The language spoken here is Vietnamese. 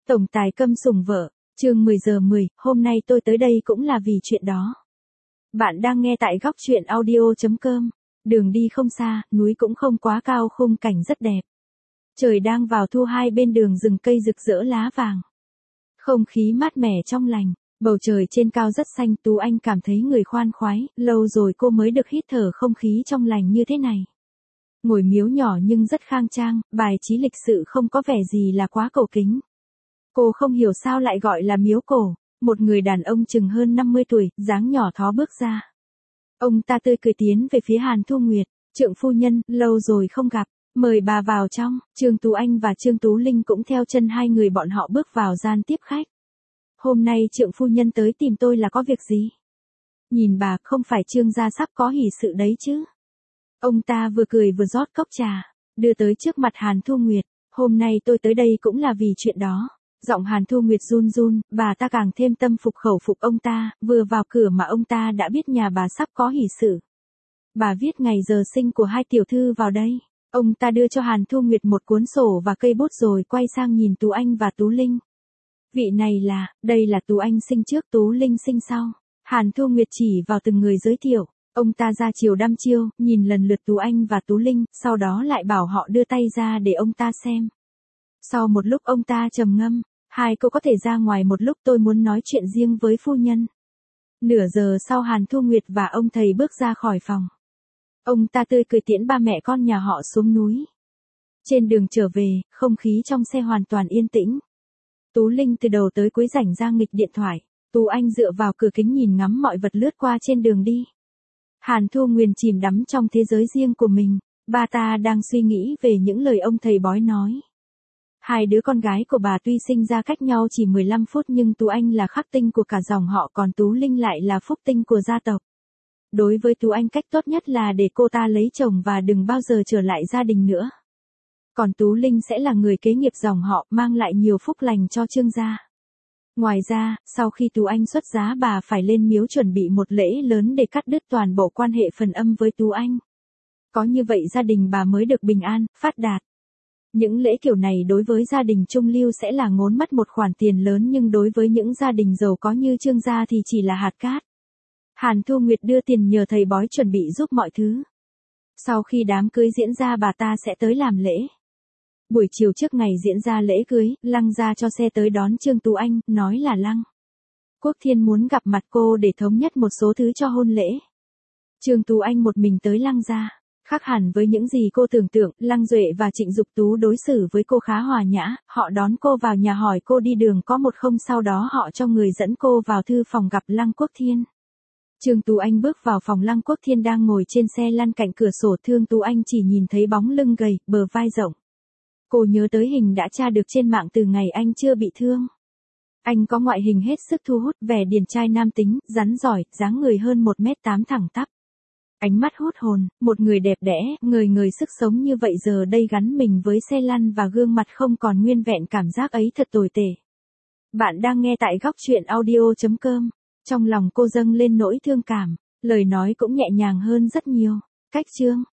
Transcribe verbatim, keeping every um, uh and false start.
Tổng tài câm sủng vợ, chương mười giờ mười, hôm nay tôi tới đây cũng là vì chuyện đó. Bạn đang nghe tại góc truyện audio chấm com. Đường đi không xa, núi cũng không quá cao, khung cảnh rất đẹp. Trời đang vào thu, hai bên đường rừng cây rực rỡ lá vàng. Không khí mát mẻ trong lành, bầu trời trên cao rất xanh. Tú Anh cảm thấy người khoan khoái, lâu rồi cô mới được hít thở không khí trong lành như thế này. Ngôi miếu nhỏ nhưng rất khang trang, bài trí lịch sự không có vẻ gì là quá cổ kính. Cô không hiểu sao lại gọi là miếu cổ. Một người đàn ông chừng hơn năm mươi tuổi, dáng nhỏ thó bước ra. Ông ta tươi cười tiến về phía Hàn Thu Nguyệt. Trượng phu nhân, lâu rồi không gặp, mời bà vào trong. Trương Tú Anh và Trương Tú Linh cũng theo chân hai người bọn họ bước vào gian tiếp khách. Hôm nay trượng phu nhân tới tìm tôi là có việc gì? Nhìn bà, không phải Trương gia sắp có hỷ sự đấy chứ? Ông ta vừa cười vừa rót cốc trà, đưa tới trước mặt Hàn Thu Nguyệt. Hôm nay tôi tới đây cũng là vì chuyện đó. Giọng Hàn Thu Nguyệt run run, bà ta càng thêm tâm phục khẩu phục ông ta, vừa vào cửa mà ông ta đã biết nhà bà sắp có hỷ sự. Bà viết ngày giờ sinh của hai tiểu thư vào đây. Ông ta đưa cho Hàn Thu Nguyệt một cuốn sổ và cây bút rồi quay sang nhìn Tú Anh và Tú Linh. Vị này là, đây là Tú Anh sinh trước, Tú Linh sinh sau. Hàn Thu Nguyệt chỉ vào từng người giới thiệu. Ông ta ra chiều đăm chiêu, nhìn lần lượt Tú Anh và Tú Linh, sau đó lại bảo họ đưa tay ra để ông ta xem. Sau một lúc ông ta trầm ngâm, hai cô có thể ra ngoài một lúc, tôi muốn nói chuyện riêng với phu nhân. Nửa giờ sau Hàn Thu Nguyệt và ông thầy bước ra khỏi phòng. Ông ta tươi cười tiễn ba mẹ con nhà họ xuống núi. Trên đường trở về, không khí trong xe hoàn toàn yên tĩnh. Tú Linh từ đầu tới cuối rảnh ra nghịch điện thoại. Tú Anh dựa vào cửa kính nhìn ngắm mọi vật lướt qua trên đường đi. Hàn Thu Nguyệt chìm đắm trong thế giới riêng của mình. Bà ta đang suy nghĩ về những lời ông thầy bói nói. Hai đứa con gái của bà tuy sinh ra cách nhau chỉ mười lăm phút nhưng Tú Anh là khắc tinh của cả dòng họ, còn Tú Linh lại là phúc tinh của gia tộc. Đối với Tú Anh, cách tốt nhất là để cô ta lấy chồng và đừng bao giờ trở lại gia đình nữa. Còn Tú Linh sẽ là người kế nghiệp dòng họ, mang lại nhiều phúc lành cho Trương gia. Ngoài ra, sau khi Tú Anh xuất giá, bà phải lên miếu chuẩn bị một lễ lớn để cắt đứt toàn bộ quan hệ phần âm với Tú Anh. Có như vậy gia đình bà mới được bình an, phát đạt. Những lễ kiểu này đối với gia đình trung lưu sẽ là ngốn mất một khoản tiền lớn, nhưng đối với những gia đình giàu có như Trương gia thì chỉ là hạt cát. Hàn Thu Nguyệt đưa tiền nhờ thầy bói chuẩn bị giúp mọi thứ. Sau khi đám cưới diễn ra, bà ta sẽ tới làm lễ. Buổi chiều trước ngày diễn ra lễ cưới, Lăng ra cho xe tới đón Trương Tú Anh, nói là Lăng Quốc Thiên muốn gặp mặt cô để thống nhất một số thứ cho hôn lễ. Trương Tú Anh một mình tới Lăng gia. Khác hẳn với những gì cô tưởng tượng, Lăng Duệ và Trịnh Dục Tú đối xử với cô khá hòa nhã, họ đón cô vào nhà hỏi cô đi đường có một không, sau đó họ cho người dẫn cô vào thư phòng gặp Lăng Quốc Thiên. Trương Tú Anh bước vào phòng, Lăng Quốc Thiên đang ngồi trên xe lăn cạnh cửa sổ, Trương Tú Anh chỉ nhìn thấy bóng lưng gầy, bờ vai rộng. Cô nhớ tới hình đã tra được trên mạng từ ngày anh chưa bị thương. Anh có ngoại hình hết sức thu hút, vẻ điển trai nam tính, rắn giỏi, dáng người hơn một mét tám thẳng tắp. Ánh mắt hút hồn, một người đẹp đẽ, ngời ngời sức sống như vậy giờ đây gắn mình với xe lăn và gương mặt không còn nguyên vẹn, cảm giác ấy thật tồi tệ. Bạn đang nghe tại góc truyện audio chấm com. Trong lòng cô dâng lên nỗi thương cảm, lời nói cũng nhẹ nhàng hơn rất nhiều. Cách chương